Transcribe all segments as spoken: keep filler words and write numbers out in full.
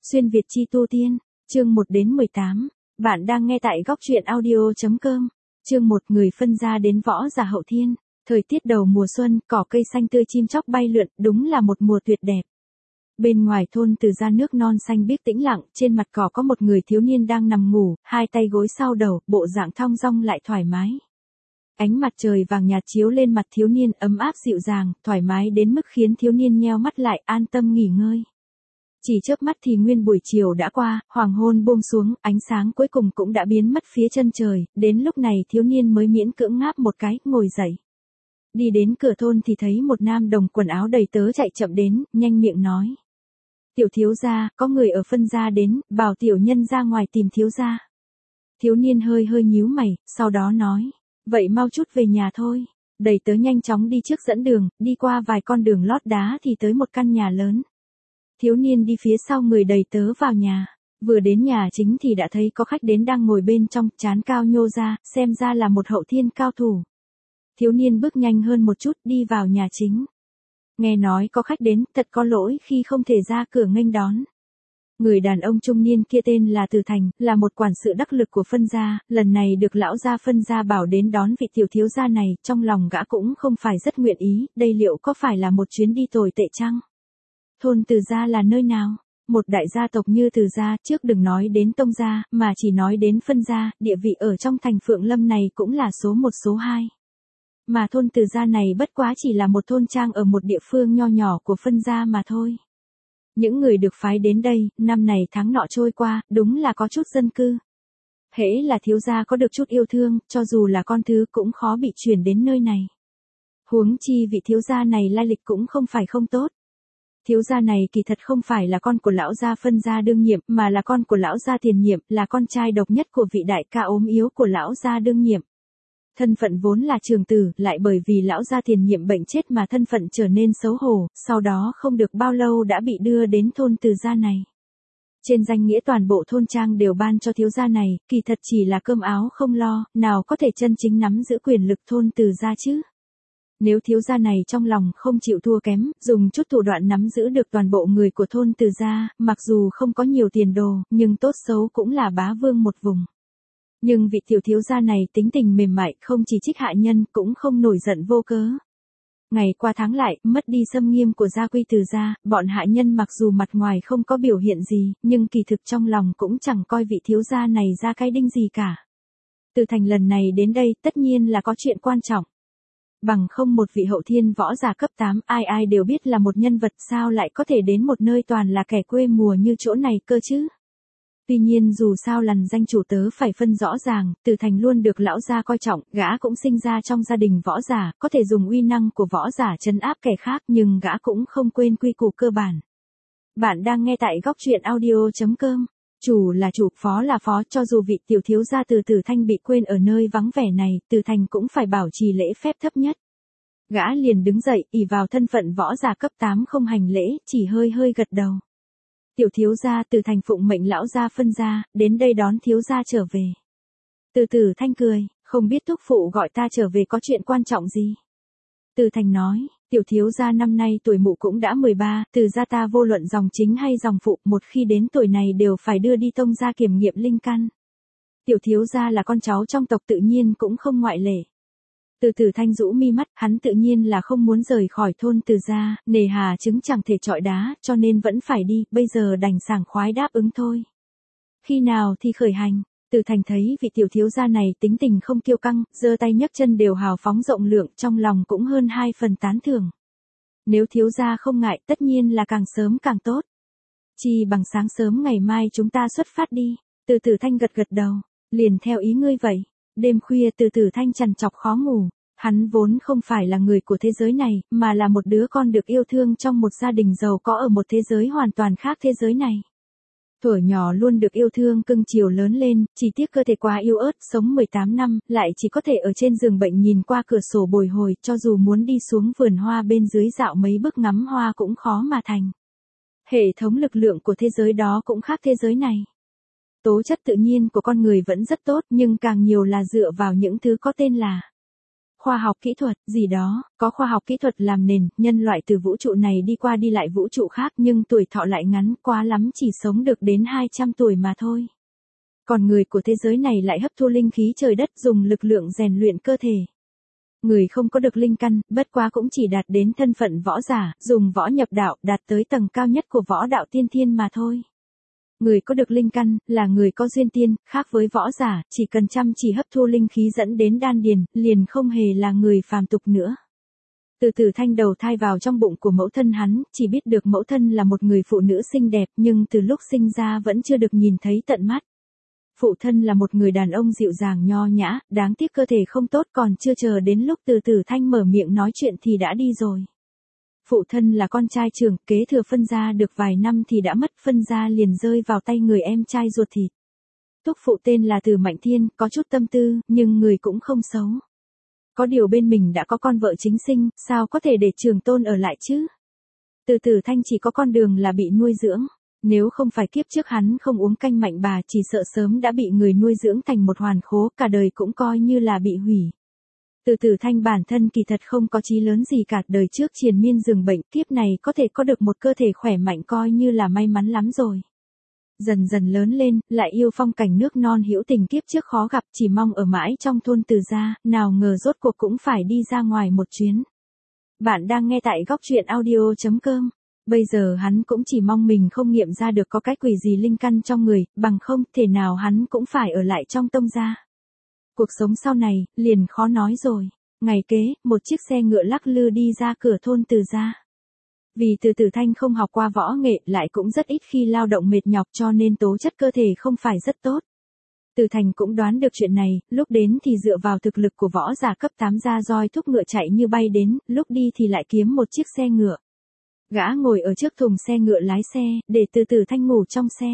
Xuyên Việt chi tu tiên, chương một đến mười tám. Bạn đang nghe tại góc truyện audio chấm com. Chương một, người phân gia đến võ giả hậu thiên. Thời tiết đầu mùa xuân, cỏ cây xanh tươi, chim chóc bay lượn, đúng là một mùa tuyệt đẹp. Bên ngoài thôn Từ gia nước non xanh biếc tĩnh lặng, trên mặt cỏ có một người thiếu niên đang nằm ngủ, hai tay gối sau đầu, bộ dạng thong dong lại thoải mái. Ánh mặt trời vàng nhạt chiếu lên mặt thiếu niên, ấm áp dịu dàng, thoải mái đến mức khiến thiếu niên nheo mắt lại, an tâm nghỉ ngơi. Chỉ chớp mắt thì nguyên buổi chiều đã qua, hoàng hôn buông xuống, ánh sáng cuối cùng cũng đã biến mất phía chân trời, đến lúc này thiếu niên mới miễn cưỡng ngáp một cái, ngồi dậy. Đi đến cửa thôn thì thấy một nam đồng quần áo đầy tớ chạy chậm đến, nhanh miệng nói. Tiểu thiếu gia, có người ở phân gia đến, bảo tiểu nhân ra ngoài tìm thiếu gia. Thiếu niên hơi hơi nhíu mày, sau đó nói, vậy mau chút về nhà thôi. Đầy tớ nhanh chóng đi trước dẫn đường, đi qua vài con đường lót đá thì tới một căn nhà lớn. Thiếu niên đi phía sau người đầy tớ vào nhà, vừa đến nhà chính thì đã thấy có khách đến đang ngồi bên trong, trán cao nhô ra, xem ra là một hậu thiên cao thủ. Thiếu niên bước nhanh hơn một chút đi vào nhà chính. Nghe nói có khách đến, thật có lỗi khi không thể ra cửa nghênh đón. Người đàn ông trung niên kia tên là Từ Thành, là một quản sự đắc lực của phân gia, lần này được lão gia phân gia bảo đến đón vị tiểu thiếu gia này, trong lòng gã cũng không phải rất nguyện ý, đây liệu có phải là một chuyến đi tồi tệ chăng? Thôn Từ gia là nơi nào? Một đại gia tộc như Từ gia, trước đừng nói đến tông gia, mà chỉ nói đến phân gia, địa vị ở trong thành Phượng Lâm này cũng là số một số hai. Mà thôn Từ gia này bất quá chỉ là một thôn trang ở một địa phương nho nhỏ của phân gia mà thôi. Những người được phái đến đây, năm này tháng nọ trôi qua, đúng là có chút dân cư. Hễ là thiếu gia có được chút yêu thương, cho dù là con thứ cũng khó bị chuyển đến nơi này. Huống chi vị thiếu gia này lai lịch cũng không phải không tốt. Thiếu gia này kỳ thật không phải là con của lão gia phân gia đương nhiệm, mà là con của lão gia tiền nhiệm, là con trai độc nhất của vị đại ca ốm yếu của lão gia đương nhiệm. Thân phận vốn là trường tử, lại bởi vì lão gia tiền nhiệm bệnh chết mà thân phận trở nên xấu hổ, sau đó không được bao lâu đã bị đưa đến thôn Từ gia này. Trên danh nghĩa toàn bộ thôn trang đều ban cho thiếu gia này, kỳ thật chỉ là cơm áo không lo, nào có thể chân chính nắm giữ quyền lực thôn Từ gia chứ. Nếu thiếu gia này trong lòng không chịu thua kém, dùng chút thủ đoạn nắm giữ được toàn bộ người của thôn Từ gia, mặc dù không có nhiều tiền đồ, nhưng tốt xấu cũng là bá vương một vùng. Nhưng vị tiểu thiếu gia này tính tình mềm mại, không chỉ trích hạ nhân, cũng không nổi giận vô cớ. Ngày qua tháng lại, mất đi xâm nghiêm của gia quy Từ gia, bọn hạ nhân mặc dù mặt ngoài không có biểu hiện gì, nhưng kỳ thực trong lòng cũng chẳng coi vị thiếu gia này ra cái đinh gì cả. Từ Thành lần này đến đây, tất nhiên là có chuyện quan trọng. Bằng không một vị hậu thiên võ giả cấp tám, ai ai đều biết là một nhân vật, sao lại có thể đến một nơi toàn là kẻ quê mùa như chỗ này cơ chứ? Tuy nhiên dù sao lằn danh chủ tớ phải phân rõ ràng, Từ Thành luôn được lão gia coi trọng, gã cũng sinh ra trong gia đình võ giả, có thể dùng uy năng của võ giả trấn áp kẻ khác, nhưng gã cũng không quên quy củ cơ bản. Bạn đang nghe tại góc truyện audio chấm com. Chủ là chủ, phó là phó, cho dù vị tiểu thiếu gia Từ Từ Thanh bị quên ở nơi vắng vẻ này, Từ Thành cũng phải bảo trì lễ phép thấp nhất. Gã liền đứng dậy, ỷ vào thân phận võ giả cấp tám không hành lễ, chỉ hơi hơi gật đầu. Tiểu thiếu gia, Từ Thành phụng mệnh lão gia phân gia, đến đây đón thiếu gia trở về. Từ Từ Thanh cười, không biết thúc phụ gọi ta trở về có chuyện quan trọng gì. Từ Thành nói, tiểu thiếu gia năm nay tuổi mụ cũng đã mười ba, Từ gia ta vô luận dòng chính hay dòng phụ, một khi đến tuổi này đều phải đưa đi tông gia kiểm nghiệm linh căn. Tiểu thiếu gia là con cháu trong tộc tự nhiên cũng không ngoại lệ. Từ Từ Thanh rũ mi mắt, hắn tự nhiên là không muốn rời khỏi thôn Từ gia, nề hà trứng chẳng thể chọi đá, cho nên vẫn phải đi, bây giờ đành sảng khoái đáp ứng thôi. Khi nào thì khởi hành? Từ Thành thấy vị tiểu thiếu gia này tính tình không kiêu căng, giơ tay nhấc chân đều hào phóng rộng lượng, trong lòng cũng hơn hai phần tán thưởng. Nếu thiếu gia không ngại, tất nhiên là càng sớm càng tốt. Chỉ bằng sáng sớm ngày mai chúng ta xuất phát đi. Từ Từ Thanh gật gật đầu, liền theo ý ngươi vậy. Đêm khuya Từ Từ Thanh trằn trọc khó ngủ, hắn vốn không phải là người của thế giới này, mà là một đứa con được yêu thương trong một gia đình giàu có ở một thế giới hoàn toàn khác thế giới này. Thuở nhỏ luôn được yêu thương cưng chiều lớn lên, chỉ tiếc cơ thể quá yếu ớt, sống mười tám năm, lại chỉ có thể ở trên giường bệnh nhìn qua cửa sổ bồi hồi, cho dù muốn đi xuống vườn hoa bên dưới dạo mấy bước ngắm hoa cũng khó mà thành. Hệ thống lực lượng của thế giới đó cũng khác thế giới này. Tố chất tự nhiên của con người vẫn rất tốt, nhưng càng nhiều là dựa vào những thứ có tên là khoa học kỹ thuật, gì đó, có khoa học kỹ thuật làm nền, nhân loại từ vũ trụ này đi qua đi lại vũ trụ khác nhưng tuổi thọ lại ngắn, quá lắm chỉ sống được đến hai trăm tuổi mà thôi. Còn người của thế giới này lại hấp thu linh khí trời đất dùng lực lượng rèn luyện cơ thể. Người không có được linh căn, bất quá cũng chỉ đạt đến thân phận võ giả, dùng võ nhập đạo, đạt tới tầng cao nhất của võ đạo tiên thiên mà thôi. Người có được linh căn, là người có duyên tiên, khác với võ giả, chỉ cần chăm chỉ hấp thu linh khí dẫn đến đan điền, liền không hề là người phàm tục nữa. Từ Tử Thanh đầu thai vào trong bụng của mẫu thân hắn, chỉ biết được mẫu thân là một người phụ nữ xinh đẹp nhưng từ lúc sinh ra vẫn chưa được nhìn thấy tận mắt. Phụ thân là một người đàn ông dịu dàng nho nhã, đáng tiếc cơ thể không tốt còn chưa chờ đến lúc Từ Tử Thanh mở miệng nói chuyện thì đã đi rồi. Phụ thân là con trai trưởng, kế thừa phân gia được vài năm thì đã mất, phân gia liền rơi vào tay người em trai ruột thịt. Thúc phụ tên là Từ Mạnh Thiên, có chút tâm tư, nhưng người cũng không xấu. Có điều bên mình đã có con vợ chính sinh, sao có thể để trường tôn ở lại chứ? Từ Tử Thanh chỉ có con đường là bị nuôi dưỡng. Nếu không phải kiếp trước hắn không uống canh mạnh bà chỉ sợ sớm đã bị người nuôi dưỡng thành một hoàn khố, cả đời cũng coi như là bị hủy. Từ Tử Thanh bản thân kỳ thật không có chí lớn gì cả, đời trước triền miên giường bệnh, kiếp này có thể có được một cơ thể khỏe mạnh coi như là may mắn lắm rồi. Dần dần lớn lên, lại yêu phong cảnh nước non hữu tình kiếp trước khó gặp, chỉ mong ở mãi trong thôn Từ gia, nào ngờ rốt cuộc cũng phải đi ra ngoài một chuyến. Bạn đang nghe tại góc truyện audio chấm com. Bây giờ hắn cũng chỉ mong mình không nghiệm ra được có cái quỷ gì linh căn trong người, bằng không thể nào hắn cũng phải ở lại trong tông gia. Cuộc sống sau này, liền khó nói rồi. Ngày kế, một chiếc xe ngựa lắc lư đi ra cửa thôn Từ gia. Vì Từ Tử Thanh không học qua võ nghệ lại cũng rất ít khi lao động mệt nhọc cho nên tố chất cơ thể không phải rất tốt. Từ Thành cũng đoán được chuyện này, lúc đến thì dựa vào thực lực của võ giả cấp tám ra roi thúc ngựa chạy như bay đến, lúc đi thì lại kiếm một chiếc xe ngựa. Gã ngồi ở trước thùng xe ngựa lái xe, để Từ Tử Thanh ngủ trong xe.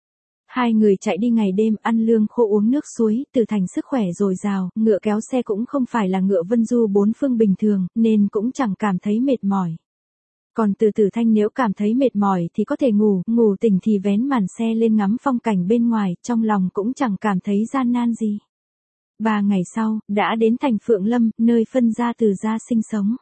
Hai người chạy đi ngày đêm ăn lương khô uống nước suối, Từ Thành sức khỏe dồi dào, ngựa kéo xe cũng không phải là ngựa vân du bốn phương bình thường, nên cũng chẳng cảm thấy mệt mỏi. Còn Từ Tử Thanh nếu cảm thấy mệt mỏi thì có thể ngủ, ngủ tỉnh thì vén màn xe lên ngắm phong cảnh bên ngoài, trong lòng cũng chẳng cảm thấy gian nan gì. Ba ngày sau, đã đến thành Phượng Lâm, nơi phân gia Từ gia sinh sống.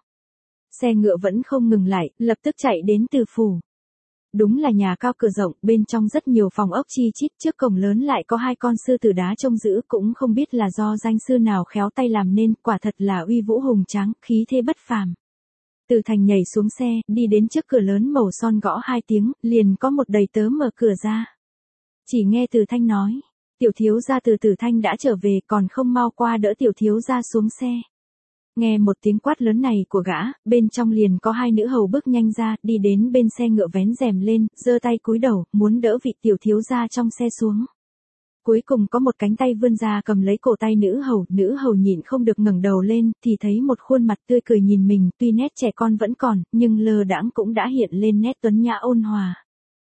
Xe ngựa vẫn không ngừng lại, lập tức chạy đến Từ phủ. Đúng là nhà cao cửa rộng, bên trong rất nhiều phòng ốc chi chít, trước cổng lớn lại có hai con sư tử đá trông giữ, cũng không biết là do danh sư nào khéo tay làm nên, quả thật là uy vũ hùng tráng, khí thế bất phàm. Từ Thành nhảy xuống xe, đi đến trước cửa lớn màu son gõ hai tiếng, liền có một đầy tớ mở cửa ra. Chỉ nghe Từ Thanh nói, tiểu thiếu gia Từ Tử Thanh đã trở về, còn không mau qua đỡ tiểu thiếu gia xuống xe. Nghe một tiếng quát lớn này của gã, bên trong liền có hai nữ hầu bước nhanh ra, đi đến bên xe ngựa vén rèm lên, giơ tay cúi đầu, muốn đỡ vị tiểu thiếu gia trong xe xuống. Cuối cùng có một cánh tay vươn ra cầm lấy cổ tay nữ hầu, nữ hầu nhịn không được ngẩng đầu lên, thì thấy một khuôn mặt tươi cười nhìn mình, tuy nét trẻ con vẫn còn, nhưng lơ đãng cũng đã hiện lên nét tuấn nhã ôn hòa.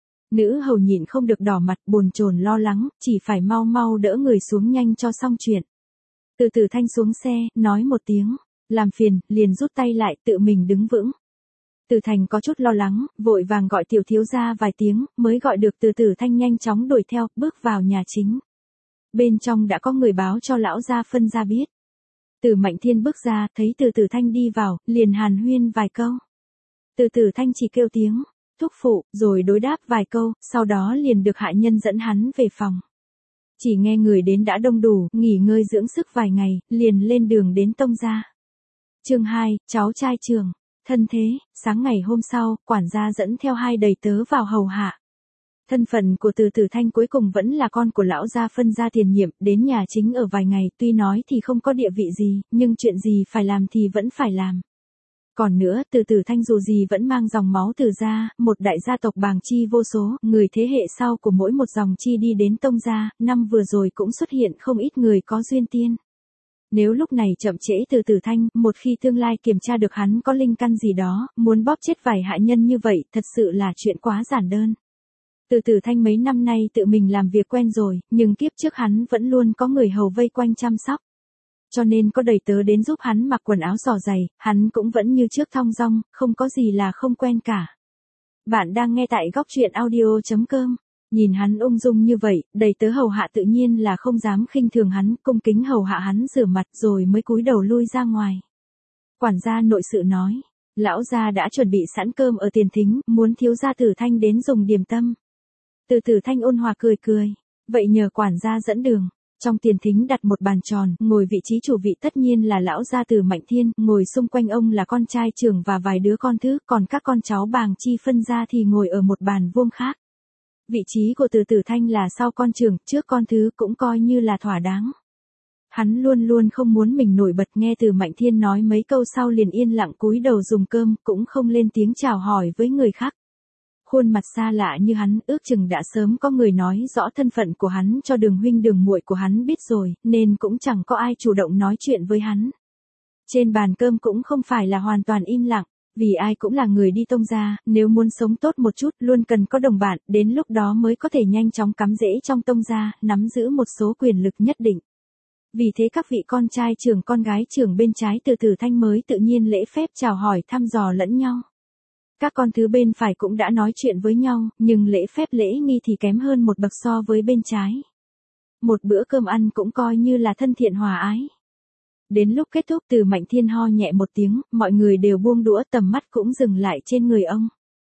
Nữ hầu nhịn không được đỏ mặt, bồn chồn lo lắng, chỉ phải mau mau đỡ người xuống nhanh cho xong chuyện. Từ Tử Thanh xuống xe, nói một tiếng, làm phiền, liền rút tay lại, tự mình đứng vững. Từ Thành có chút lo lắng, vội vàng gọi tiểu thiếu gia vài tiếng, mới gọi được Từ Tử Thanh nhanh chóng đuổi theo, bước vào nhà chính. Bên trong đã có người báo cho lão gia phân gia biết. Từ Mạnh Thiên bước ra, thấy Từ Tử Thanh đi vào, liền hàn huyên vài câu. Từ Tử Thanh chỉ kêu tiếng, thúc phụ, rồi đối đáp vài câu, sau đó liền được hạ nhân dẫn hắn về phòng. Chỉ nghe người đến đã đông đủ, nghỉ ngơi dưỡng sức vài ngày, liền lên đường đến tông gia. Chương hai, cháu trai trường. Thân thế, sáng ngày hôm sau, quản gia dẫn theo hai đầy tớ vào hầu hạ. Thân phận của Từ Tử Thanh cuối cùng vẫn là con của lão gia phân gia tiền nhiệm, đến nhà chính ở vài ngày, tuy nói thì không có địa vị gì, nhưng chuyện gì phải làm thì vẫn phải làm. Còn nữa, Từ Tử Thanh dù gì vẫn mang dòng máu Từ gia, một đại gia tộc bàng chi vô số, người thế hệ sau của mỗi một dòng chi đi đến tông gia, năm vừa rồi cũng xuất hiện không ít người có duyên tiên. Nếu lúc này chậm trễ Từ Tử Thanh, một khi tương lai kiểm tra được hắn có linh căn gì đó, muốn bóp chết vài hạ nhân như vậy, thật sự là chuyện quá giản đơn. Từ Tử Thanh mấy năm nay tự mình làm việc quen rồi, nhưng kiếp trước hắn vẫn luôn có người hầu vây quanh chăm sóc. Cho nên có đầy tớ đến giúp hắn mặc quần áo xỏ giày, hắn cũng vẫn như trước thong dong, không có gì là không quen cả. Bạn đang nghe tại góc truyện audio chấm com. Nhìn hắn ung dung như vậy, đầy tớ hầu hạ tự nhiên là không dám khinh thường hắn, cung kính hầu hạ hắn rửa mặt rồi mới cúi đầu lui ra ngoài. Quản gia nội sự nói, lão gia đã chuẩn bị sẵn cơm ở tiền thính, muốn thiếu gia Tử Thanh đến dùng điểm tâm. Từ Tử Thanh ôn hòa cười cười, vậy nhờ quản gia dẫn đường. Trong tiền thính đặt một bàn tròn, ngồi vị trí chủ vị tất nhiên là lão gia Từ Mạnh Thiên, ngồi xung quanh ông là con trai trưởng và vài đứa con thứ, còn các con cháu Bàng Chi phân gia thì ngồi ở một bàn vuông khác. Vị trí của Từ Tử Thanh là sau con trưởng, trước con thứ cũng coi như là thỏa đáng. Hắn luôn luôn không muốn mình nổi bật, nghe Từ Mạnh Thiên nói mấy câu sau liền yên lặng cúi đầu dùng cơm, cũng không lên tiếng chào hỏi với người khác. Khuôn mặt xa lạ như hắn, ước chừng đã sớm có người nói rõ thân phận của hắn cho Đường huynh Đường muội của hắn biết rồi, nên cũng chẳng có ai chủ động nói chuyện với hắn. Trên bàn cơm cũng không phải là hoàn toàn im lặng, vì ai cũng là người đi tông gia, nếu muốn sống tốt một chút luôn cần có đồng bạn, đến lúc đó mới có thể nhanh chóng cắm rễ trong tông gia, nắm giữ một số quyền lực nhất định. Vì thế các vị con trai trưởng con gái trưởng bên trái Từ Tử Thanh mới tự nhiên lễ phép chào hỏi thăm dò lẫn nhau. Các con thứ bên phải cũng đã nói chuyện với nhau, nhưng lễ phép lễ nghi thì kém hơn một bậc so với bên trái. Một bữa cơm ăn cũng coi như là thân thiện hòa ái. Đến lúc kết thúc Từ Mạnh Thiên ho nhẹ một tiếng, mọi người đều buông đũa, tầm mắt cũng dừng lại trên người ông.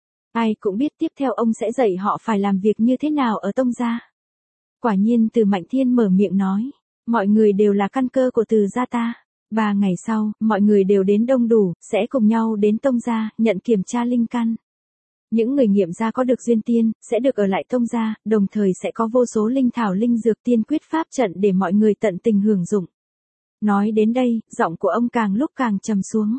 Ai cũng biết tiếp theo ông sẽ dạy họ phải làm việc như thế nào ở tông gia. Quả nhiên Từ Mạnh Thiên mở miệng nói, mọi người đều là căn cơ của Từ gia ta. Ba ngày sau, mọi người đều đến đông đủ, sẽ cùng nhau đến tông gia, nhận kiểm tra linh căn. Những người nghiệm ra có được duyên tiên, sẽ được ở lại tông gia, đồng thời sẽ có vô số linh thảo linh dược tiên quyết pháp trận để mọi người tận tình hưởng dụng. Nói đến đây, giọng của ông càng lúc càng trầm xuống.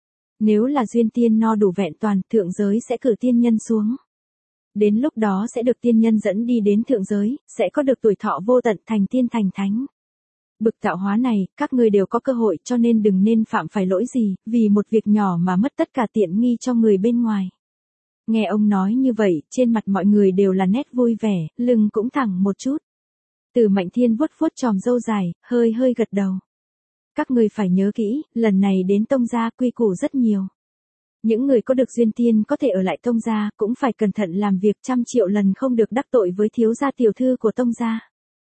Nếu là duyên tiên no đủ vẹn toàn, thượng giới sẽ cử tiên nhân xuống. Đến lúc đó sẽ được tiên nhân dẫn đi đến thượng giới, sẽ có được tuổi thọ vô tận, thành tiên thành thánh. Bực tạo hóa này, các ngươi đều có cơ hội, cho nên đừng nên phạm phải lỗi gì, vì một việc nhỏ mà mất tất cả tiện nghi cho người bên ngoài. Nghe ông nói như vậy, trên mặt mọi người đều là nét vui vẻ, lưng cũng thẳng một chút. Từ Mạnh Thiên vuốt vuốt chòm râu dài, hơi hơi gật đầu. Các ngươi phải nhớ kỹ, lần này đến tông gia quy củ rất nhiều. Những người có được duyên tiên có thể ở lại tông gia, cũng phải cẩn thận làm việc, trăm triệu lần không được đắc tội với thiếu gia tiểu thư của tông gia.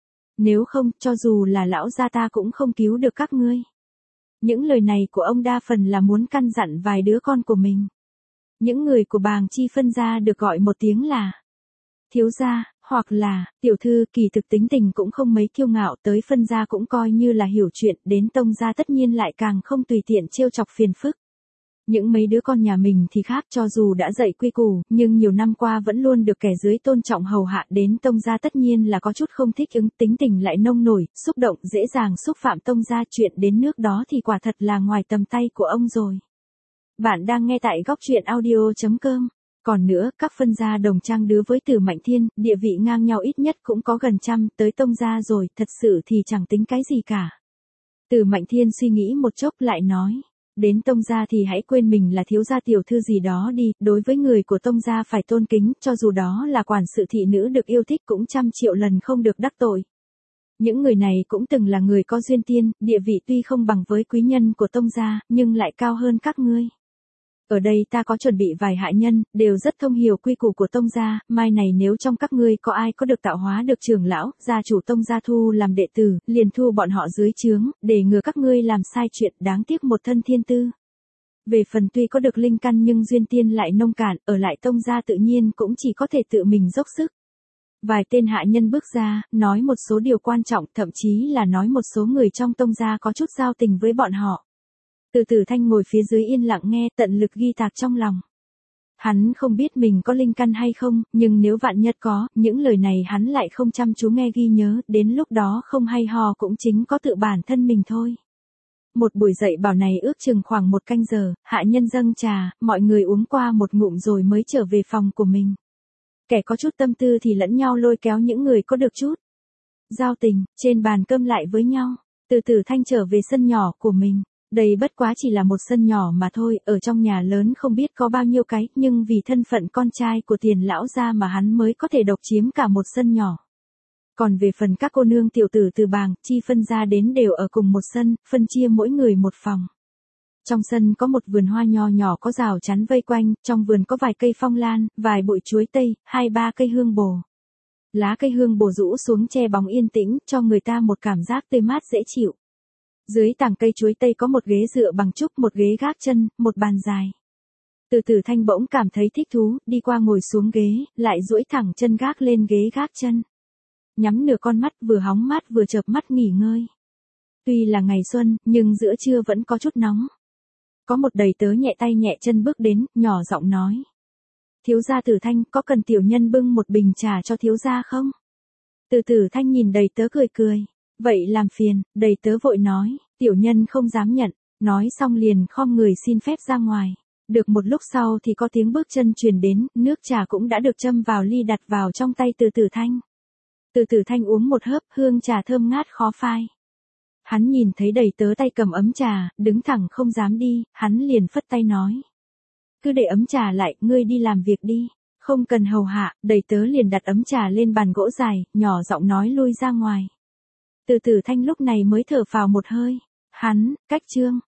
Nếu không, cho dù là lão gia ta cũng không cứu được các ngươi. Những lời này của ông đa phần là muốn căn dặn vài đứa con của mình. Những người của Bàng Chi phân gia được gọi một tiếng là thiếu gia, hoặc là tiểu thư, kỳ thực tính tình cũng không mấy kiêu ngạo, tới phân gia cũng coi như là hiểu chuyện, đến tông gia tất nhiên lại càng không tùy tiện trêu chọc phiền phức. Những mấy đứa con nhà mình thì khác, cho dù đã dạy quy củ, nhưng nhiều năm qua vẫn luôn được kẻ dưới tôn trọng hầu hạ, đến tông gia tất nhiên là có chút không thích ứng, tính tình lại nông nổi, xúc động, dễ dàng xúc phạm tông gia, chuyện đến nước đó thì quả thật là ngoài tầm tay của ông rồi. Bạn đang nghe tại góc truyện audio chấm com. Còn nữa, các phân gia đồng trang đứa với Từ Mạnh Thiên, địa vị ngang nhau ít nhất cũng có gần trăm, tới tông gia rồi, thật sự thì chẳng tính cái gì cả. Từ Mạnh Thiên suy nghĩ một chốc lại nói. Đến tông gia thì hãy quên mình là thiếu gia tiểu thư gì đó đi, đối với người của tông gia phải tôn kính, cho dù đó là quản sự thị nữ được yêu thích cũng trăm triệu lần không được đắc tội. Những người này cũng từng là người có duyên tiên, địa vị tuy không bằng với quý nhân của tông gia, nhưng lại cao hơn các ngươi. Ở đây ta có chuẩn bị vài hạ nhân, đều rất thông hiểu quy củ của tông gia, mai này nếu trong các ngươi có ai có được tạo hóa được trưởng lão, gia chủ tông gia thu làm đệ tử, liền thu bọn họ dưới trướng, để ngừa các ngươi làm sai chuyện, đáng tiếc một thân thiên tư. Về phần tuy có được linh căn nhưng duyên tiên lại nông cạn, ở lại tông gia tự nhiên cũng chỉ có thể tự mình dốc sức. Vài tên hạ nhân bước ra, nói một số điều quan trọng, thậm chí là nói một số người trong tông gia có chút giao tình với bọn họ. Từ Tử Thanh ngồi phía dưới yên lặng nghe, tận lực ghi tạc trong lòng. Hắn không biết mình có linh căn hay không, nhưng nếu vạn nhất có, những lời này hắn lại không chăm chú nghe ghi nhớ, đến lúc đó không hay ho cũng chính có tự bản thân mình thôi. Một buổi dạy bảo này ước chừng khoảng một canh giờ, hạ nhân dâng trà, mọi người uống qua một ngụm rồi mới trở về phòng của mình. Kẻ có chút tâm tư thì lẫn nhau lôi kéo những người có được chút giao tình, trên bàn cơm lại với nhau. Từ Tử Thanh trở về sân nhỏ của mình. Đây bất quá chỉ là một sân nhỏ mà thôi, ở trong nhà lớn không biết có bao nhiêu cái, nhưng vì thân phận con trai của Tiền lão gia mà hắn mới có thể độc chiếm cả một sân nhỏ. Còn về phần các cô nương tiểu tử từ Bàng Chi phân gia đến đều ở cùng một sân, phân chia mỗi người một phòng. Trong sân có một vườn hoa nho nhỏ có rào chắn vây quanh, trong vườn có vài cây phong lan, vài bụi chuối tây, hai ba cây hương bồ. Lá cây hương bồ rũ xuống che bóng yên tĩnh, cho người ta một cảm giác tươi mát dễ chịu. Dưới tàng cây chuối tây có một ghế dựa bằng trúc, một ghế gác chân, một bàn dài. Từ Tử Thanh bỗng cảm thấy thích thú, đi qua ngồi xuống ghế, lại duỗi thẳng chân gác lên ghế gác chân. Nhắm nửa con mắt, vừa hóng mát vừa chợp mắt nghỉ ngơi. Tuy là ngày xuân, nhưng giữa trưa vẫn có chút nóng. Có một đầy tớ nhẹ tay nhẹ chân bước đến, nhỏ giọng nói. Thiếu gia Tử Thanh, có cần tiểu nhân bưng một bình trà cho thiếu gia không? Từ Tử Thanh nhìn đầy tớ cười cười. Vậy làm phiền, đầy tớ vội nói, tiểu nhân không dám nhận. Nói xong liền khom người xin phép ra ngoài. Được một lúc sau thì có tiếng bước chân truyền đến, nước trà cũng đã được châm vào ly đặt vào trong tay Từ Tử Thanh. Từ Tử Thanh uống một hớp, hương trà thơm ngát khó phai. Hắn nhìn thấy đầy tớ tay cầm ấm trà, đứng thẳng không dám đi, hắn liền phất tay nói. Cứ để ấm trà lại, ngươi đi làm việc đi, không cần hầu hạ, đầy tớ liền đặt ấm trà lên bàn gỗ dài, nhỏ giọng nói lui ra ngoài. Từ Tử Thanh lúc này mới thở phào một hơi, hắn, cách Trương